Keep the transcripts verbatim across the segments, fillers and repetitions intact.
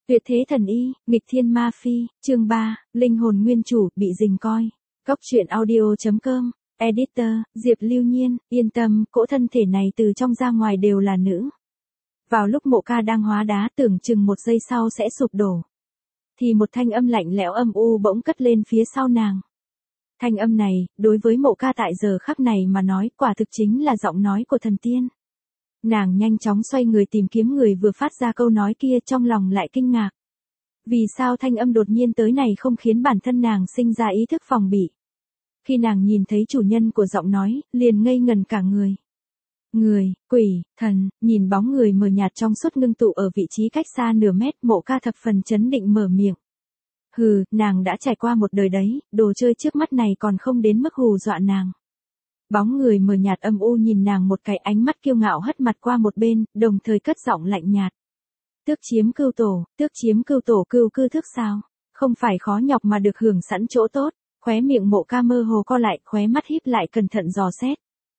Tuyệt thế thần y, nghịch thiên ma phi, chương ba, linh hồn nguyên chủ, bị rình coi. Cốc truyện audio chấm com, editor, Diệp Lưu Nhiên, yên tâm, cỗ thân thể này từ trong ra ngoài đều là nữ. Vào lúc Mộ Ca đang hóa đá tưởng chừng một giây sau sẽ sụp đổ. Thì một thanh âm lạnh lẽo âm u bỗng cất lên phía sau nàng. Thanh âm này, đối với Mộ Ca tại giờ khắc này mà nói quả thực chính là giọng nói của thần tiên. Nàng nhanh chóng xoay người tìm kiếm người vừa phát ra câu nói kia, trong lòng lại kinh ngạc. Vì sao thanh âm đột nhiên tới này không khiến bản thân nàng sinh ra ý thức phòng bị. Khi nàng nhìn thấy chủ nhân của giọng nói, liền ngây ngần cả người. Người, quỷ, thần, nhìn bóng người mờ nhạt trong suốt ngưng tụ ở vị trí cách xa nửa mét, Mộ Ca thập phần chấn định mở miệng. Hừ, nàng đã trải qua một đời đấy, đồ chơi trước mắt này còn không đến mức hù dọa nàng. Bóng người mờ nhạt âm u nhìn nàng một cái, ánh mắt kiêu ngạo hất mặt qua một bên, đồng thời cất giọng lạnh nhạt. Tước chiếm cưu tổ, tước chiếm cưu tổ cưu cư thức sao? Không phải khó nhọc mà được hưởng sẵn chỗ tốt. Khóe miệng Mộ Ca mơ hồ co lại, khóe mắt híp lại cẩn thận dò xét.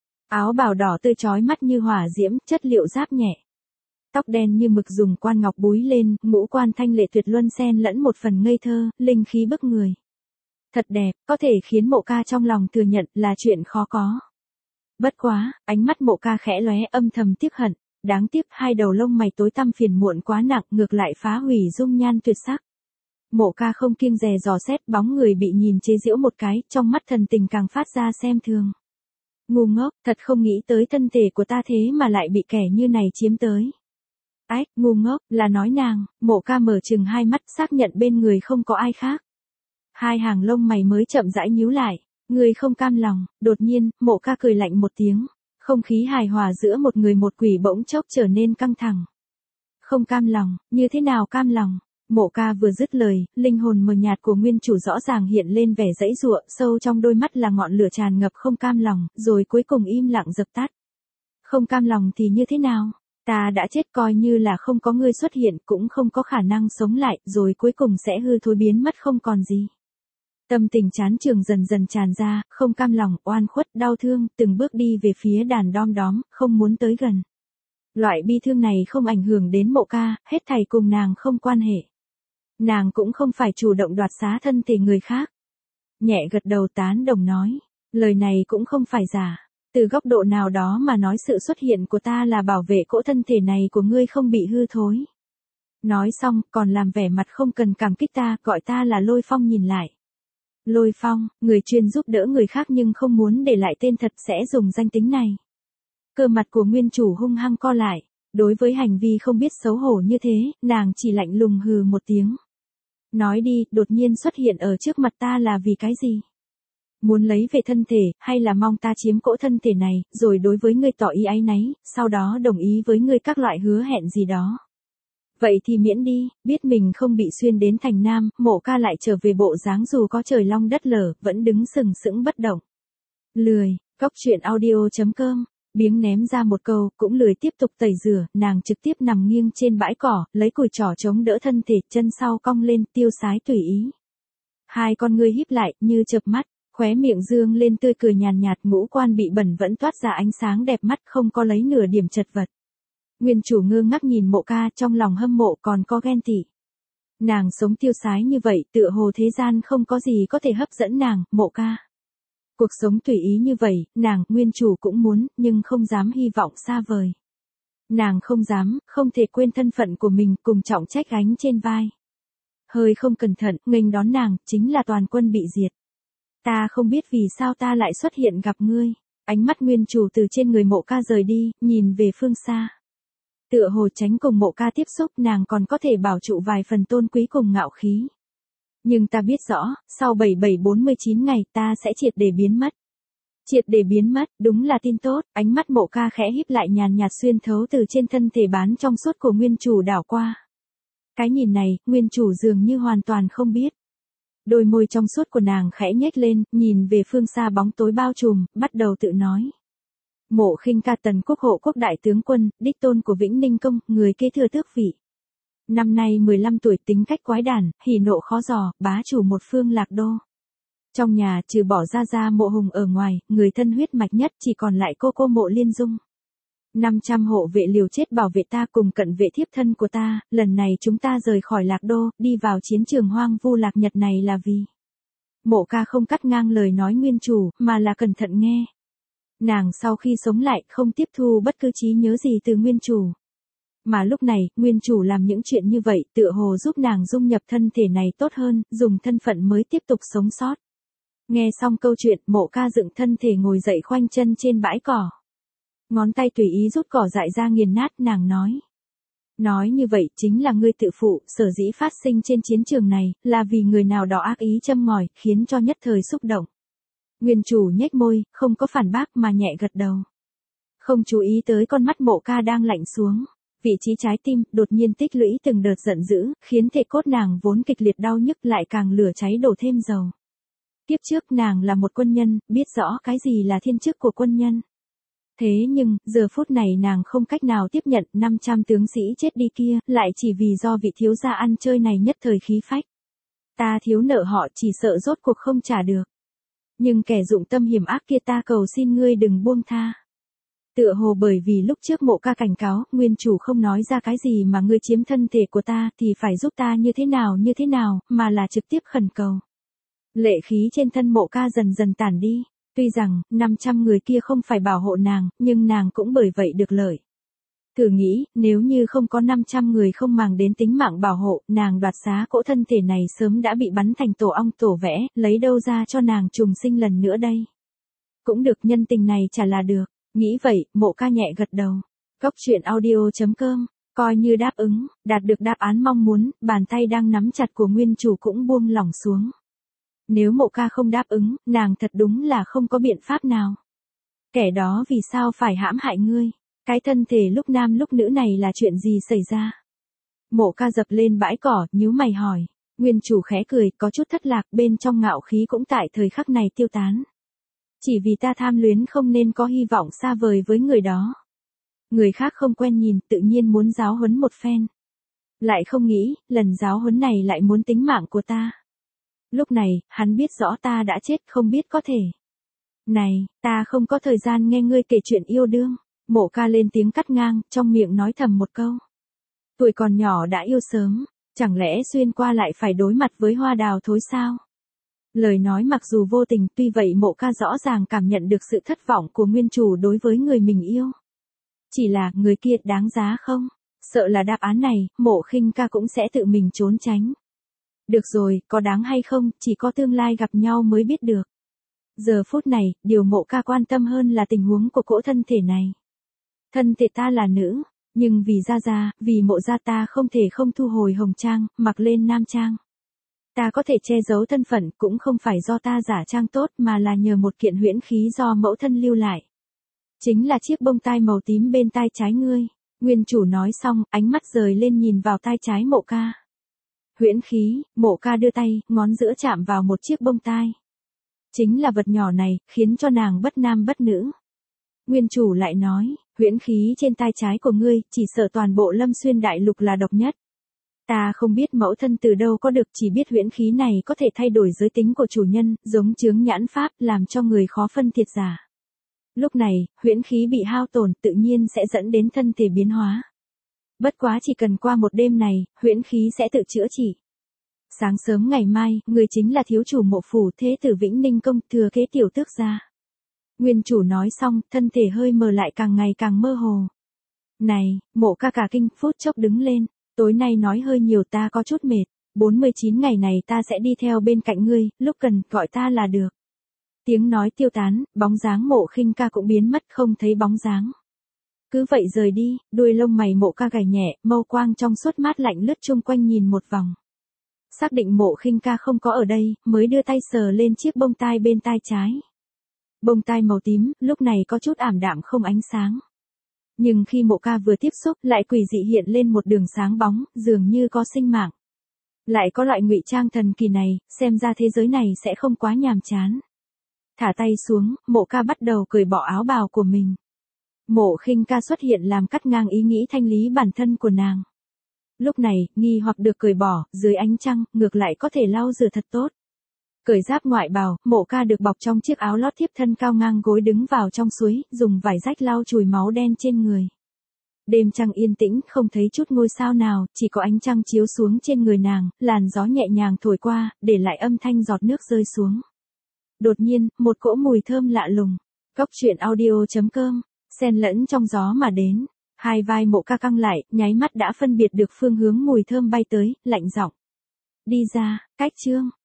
Áo bào đỏ tươi chói mắt như hỏa diễm, chất liệu giáp nhẹ. Tóc đen như mực dùng quan ngọc búi lên, ngũ quan thanh lệ tuyệt luân xen lẫn một phần ngây thơ, linh khí bức người. Thật đẹp, có thể khiến Mộ Ca trong lòng thừa nhận là chuyện khó có. Bất quá, ánh mắt Mộ Ca khẽ lóe, âm thầm tiếc hận, đáng tiếc hai đầu lông mày tối tăm phiền muộn quá nặng, ngược lại phá hủy dung nhan tuyệt sắc. Mộ Ca không kiêng dè dò xét bóng người bị nhìn chế giễu một cái, trong mắt thần tình càng phát ra xem thường. Ngu ngốc, thật không nghĩ tới thân thể của ta thế mà lại bị kẻ như này chiếm tới. Ách, ngu ngốc, là nói nàng. Mộ Ca mở chừng hai mắt, xác nhận bên người không có ai khác. Hai hàng lông mày mới chậm rãi nhíu lại. Người không cam lòng. Đột nhiên, Mộ Ca cười lạnh một tiếng. Không khí hài hòa giữa một người một quỷ bỗng chốc trở nên căng thẳng. Không cam lòng, như thế nào cam lòng? Mộ Ca vừa dứt lời, linh hồn mờ nhạt của nguyên chủ rõ ràng hiện lên vẻ giãy giụa, sâu trong đôi mắt là ngọn lửa tràn ngập không cam lòng, rồi cuối cùng im lặng dập tắt. Không cam lòng thì như thế nào? Ta đã chết, coi như là không có ngươi xuất hiện cũng không có khả năng sống lại, rồi cuối cùng sẽ hư thối biến mất không còn gì. Tâm tình chán chường dần dần tràn ra, không cam lòng, oan khuất, đau thương, từng bước đi về phía đàn đom đóm, không muốn tới gần. Loại bi thương này không ảnh hưởng đến Mộ Ca, hết thảy cùng nàng không quan hệ. Nàng cũng không phải chủ động đoạt xá thân thể người khác. Nhẹ gật đầu tán đồng nói, lời này cũng không phải giả. Từ góc độ nào đó mà nói, sự xuất hiện của ta là bảo vệ cỗ thân thể này của ngươi không bị hư thối. Nói xong, còn làm vẻ mặt không cần cảm kích ta, gọi ta là Lôi Phong. Nhìn lại. Lôi Phong, người chuyên giúp đỡ người khác nhưng không muốn để lại tên thật, sẽ dùng danh tính này. Cơ mặt của nguyên chủ hung hăng co lại. Đối với hành vi không biết xấu hổ như thế, nàng chỉ lạnh lùng hừ một tiếng. Nói đi, đột nhiên xuất hiện ở trước mặt ta là vì cái gì? Muốn lấy về thân thể, hay là mong ta chiếm cỗ thân thể này, rồi đối với ngươi tỏ ý áy náy, sau đó đồng ý với ngươi các loại hứa hẹn gì đó? Vậy thì miễn đi, biết mình không bị xuyên đến thành nam, Mộ Ca lại trở về bộ dáng dù có trời long đất lở, vẫn đứng sừng sững bất động. Lười, cốc truyện audio chấm com. Biếng ném ra một câu, cũng lười tiếp tục tẩy rửa, nàng trực tiếp nằm nghiêng trên bãi cỏ, lấy cùi trỏ chống đỡ thân thể, chân sau cong lên, tiêu sái tùy ý. Hai con ngươi híp lại, như chợp mắt, khóe miệng dương lên tươi cười nhàn nhạt, ngũ quan bị bẩn vẫn toát ra ánh sáng đẹp mắt, không có lấy nửa điểm chật vật. Nguyên chủ ngơ ngác nhìn Mộ Ca, trong lòng hâm mộ còn có ghen tị. Nàng sống tiêu sái như vậy, tựa hồ thế gian không có gì có thể hấp dẫn nàng. Mộ Ca. Cuộc sống tùy ý như vậy, nàng, nguyên chủ cũng muốn, nhưng không dám hy vọng xa vời. Nàng không dám, không thể quên thân phận của mình, cùng trọng trách gánh trên vai. Hơi không cẩn thận, nghênh đón nàng, chính là toàn quân bị diệt. Ta không biết vì sao ta lại xuất hiện gặp ngươi. Ánh mắt nguyên chủ từ trên người Mộ Ca rời đi, nhìn về phương xa. Tựa hồ tránh cùng Mộ Ca tiếp xúc, nàng còn có thể bảo trụ vài phần tôn quý cùng ngạo khí. Nhưng ta biết rõ, sau bảy bảy bốn mươi chín ngày ta sẽ triệt để biến mất. Triệt để biến mất, đúng là tin tốt. Ánh mắt Mộ Ca khẽ híp lại, nhàn nhạt xuyên thấu từ trên thân thể bán trong suốt của nguyên chủ đảo qua. Cái nhìn này, nguyên chủ dường như hoàn toàn không biết. Đôi môi trong suốt của nàng khẽ nhếch lên, nhìn về phương xa bóng tối bao trùm, bắt đầu tự nói. Mộ Khinh Ca, Tần Quốc hộ quốc đại tướng quân, đích tôn của Vĩnh Ninh Công, người kế thừa tước vị. Năm nay mười lăm tuổi, tính cách quái đản, hỉ nộ khó dò, bá chủ một phương Lạc Đô. Trong nhà, trừ bỏ ra ra Mộ Hùng ở ngoài, người thân huyết mạch nhất chỉ còn lại cô cô Mộ Liên Dung. năm trăm hộ vệ liều chết bảo vệ ta cùng cận vệ thiếp thân của ta, lần này chúng ta rời khỏi Lạc Đô, đi vào chiến trường hoang vu Lạc Nhật này là vì. Mộ Ca không cắt ngang lời nói nguyên chủ, mà là cẩn thận nghe. Nàng sau khi sống lại không tiếp thu bất cứ trí nhớ gì từ nguyên chủ. Mà lúc này, nguyên chủ làm những chuyện như vậy tựa hồ giúp nàng dung nhập thân thể này tốt hơn, dùng thân phận mới tiếp tục sống sót. Nghe xong câu chuyện, Mộ Ca dựng thân thể ngồi dậy khoanh chân trên bãi cỏ. Ngón tay tùy ý rút cỏ dại ra nghiền nát, nàng nói. Nói như vậy chính là ngươi tự phụ, sở dĩ phát sinh trên chiến trường này, là vì người nào đó ác ý châm ngòi, khiến cho nhất thời xúc động. Nguyên chủ nhếch môi, không có phản bác mà nhẹ gật đầu. Không chú ý tới con mắt Mộ Ca đang lạnh xuống. Vị trí trái tim đột nhiên tích lũy từng đợt giận dữ, khiến thể cốt nàng vốn kịch liệt đau nhức lại càng lửa cháy đổ thêm dầu. Kiếp trước nàng là một quân nhân, biết rõ cái gì là thiên chức của quân nhân. Thế nhưng, giờ phút này nàng không cách nào tiếp nhận năm trăm tướng sĩ chết đi kia, lại chỉ vì do vị thiếu gia ăn chơi này nhất thời khí phách. Ta thiếu nợ họ chỉ sợ rốt cuộc không trả được. Nhưng kẻ dụng tâm hiểm ác kia ta cầu xin ngươi đừng buông tha. Tựa hồ bởi vì lúc trước Mộ Ca cảnh cáo, nguyên chủ không nói ra cái gì mà ngươi chiếm thân thể của ta thì phải giúp ta như thế nào như thế nào, mà là trực tiếp khẩn cầu. Lệ khí trên thân Mộ Ca dần dần tản đi. Tuy rằng, năm trăm người kia không phải bảo hộ nàng, nhưng nàng cũng bởi vậy được lợi. Thử nghĩ, nếu như không có năm trăm người không màng đến tính mạng bảo hộ, nàng đoạt xá cỗ thân thể này sớm đã bị bắn thành tổ ong tổ vẽ, lấy đâu ra cho nàng trùng sinh lần nữa đây. Cũng được, nhân tình này chả là được. Nghĩ vậy, Mộ Ca nhẹ gật đầu. Cốc truyện audio chấm com, coi như đáp ứng, đạt được đáp án mong muốn, bàn tay đang nắm chặt của nguyên chủ cũng buông lỏng xuống. Nếu Mộ Ca không đáp ứng, nàng thật đúng là không có biện pháp nào. Kẻ đó vì sao phải hãm hại ngươi? Cái thân thể lúc nam lúc nữ này là chuyện gì xảy ra? Mộ Ca dập lên bãi cỏ, nhíu mày hỏi. Nguyên chủ khẽ cười, có chút thất lạc, bên trong ngạo khí cũng tại thời khắc này tiêu tán. Chỉ vì ta tham luyến không nên có hy vọng xa vời với người đó. Người khác không quen nhìn, tự nhiên muốn giáo huấn một phen. Lại không nghĩ, lần giáo huấn này lại muốn tính mạng của ta. Lúc này, hắn biết rõ ta đã chết, không biết có thể. Này, ta không có thời gian nghe ngươi kể chuyện yêu đương. Mộ Ca lên tiếng cắt ngang, trong miệng nói thầm một câu. Tuổi còn nhỏ đã yêu sớm, chẳng lẽ xuyên qua lại phải đối mặt với hoa đào thối sao? Lời nói mặc dù vô tình, tuy vậy Mộ Ca rõ ràng cảm nhận được sự thất vọng của nguyên chủ đối với người mình yêu. Chỉ là, người kia đáng giá không? Sợ là đáp án này, Mộ Khinh Ca cũng sẽ tự mình trốn tránh. Được rồi, có đáng hay không, chỉ có tương lai gặp nhau mới biết được. Giờ phút này, điều Mộ Ca quan tâm hơn là tình huống của cỗ thân thể này. Thân thể ta là nữ, nhưng vì Gia Gia, vì Mộ gia ta không thể không thu hồi hồng trang, mặc lên nam trang. Ta có thể che giấu thân phận cũng không phải do ta giả trang tốt mà là nhờ một kiện huyễn khí do mẫu thân lưu lại. Chính là chiếc bông tai màu tím bên tai trái ngươi. Nguyên chủ nói xong, ánh mắt rời lên nhìn vào tai trái Mộ Ca. Huyễn khí, Mộ Ca đưa tay, ngón giữa chạm vào một chiếc bông tai. Chính là vật nhỏ này, khiến cho nàng bất nam bất nữ. Nguyên chủ lại nói, huyễn khí trên tai trái của ngươi, chỉ sợ toàn bộ Lâm Xuyên đại lục là độc nhất. Ta không biết mẫu thân từ đâu có được, chỉ biết huyễn khí này có thể thay đổi giới tính của chủ nhân, giống chướng nhãn pháp, làm cho người khó phân thiệt giả. Lúc này, huyễn khí bị hao tổn, tự nhiên sẽ dẫn đến thân thể biến hóa. Bất quá chỉ cần qua một đêm này, huyễn khí sẽ tự chữa trị. Sáng sớm ngày mai, người chính là thiếu chủ Mộ phủ Thế tử Vĩnh Ninh công, thừa kế tiểu tước gia. Nguyên chủ nói xong, thân thể hơi mờ lại càng ngày càng mơ hồ. Này, Mộ Ca cả kinh, phút chốc đứng lên. Tối nay nói hơi nhiều, ta có chút mệt. bốn mươi chín ngày này ta sẽ đi theo bên cạnh ngươi, lúc cần, gọi ta là được. Tiếng nói tiêu tán, bóng dáng Mộ Khinh Ca cũng biến mất, không thấy bóng dáng. Cứ vậy rời đi, đuôi lông mày Mộ Ca gảy nhẹ, mâu quang trong suốt mát lạnh lướt chung quanh nhìn một vòng. Xác định Mộ Khinh Ca không có ở đây, mới đưa tay sờ lên chiếc bông tai bên tai trái. Bông tai màu tím, lúc này có chút ảm đạm không ánh sáng. Nhưng khi Mộ Ca vừa tiếp xúc, lại quỷ dị hiện lên một đường sáng bóng, dường như có sinh mạng. Lại có loại ngụy trang thần kỳ này, xem ra thế giới này sẽ không quá nhàm chán. Thả tay xuống, Mộ Ca bắt đầu cởi bỏ áo bào của mình. Mộ Khinh Ca xuất hiện làm cắt ngang ý nghĩ thanh lý bản thân của nàng. Lúc này, nghi hoặc được cởi bỏ, dưới ánh trăng, ngược lại có thể lau rửa thật tốt. Cởi giáp ngoại bào, Mộ Ca được bọc trong chiếc áo lót thiếp thân cao ngang gối đứng vào trong suối, dùng vải rách lau chùi máu đen trên người. Đêm trăng yên tĩnh, không thấy chút ngôi sao nào, chỉ có ánh trăng chiếu xuống trên người nàng, làn gió nhẹ nhàng thổi qua, để lại âm thanh giọt nước rơi xuống. Đột nhiên, một cỗ mùi thơm lạ lùng. Cốc truyện audio chấm com, xen lẫn trong gió mà đến. Hai vai Mộ Ca căng lại, nháy mắt đã phân biệt được phương hướng mùi thơm bay tới, lạnh giọng. Đi ra, Cách Trương.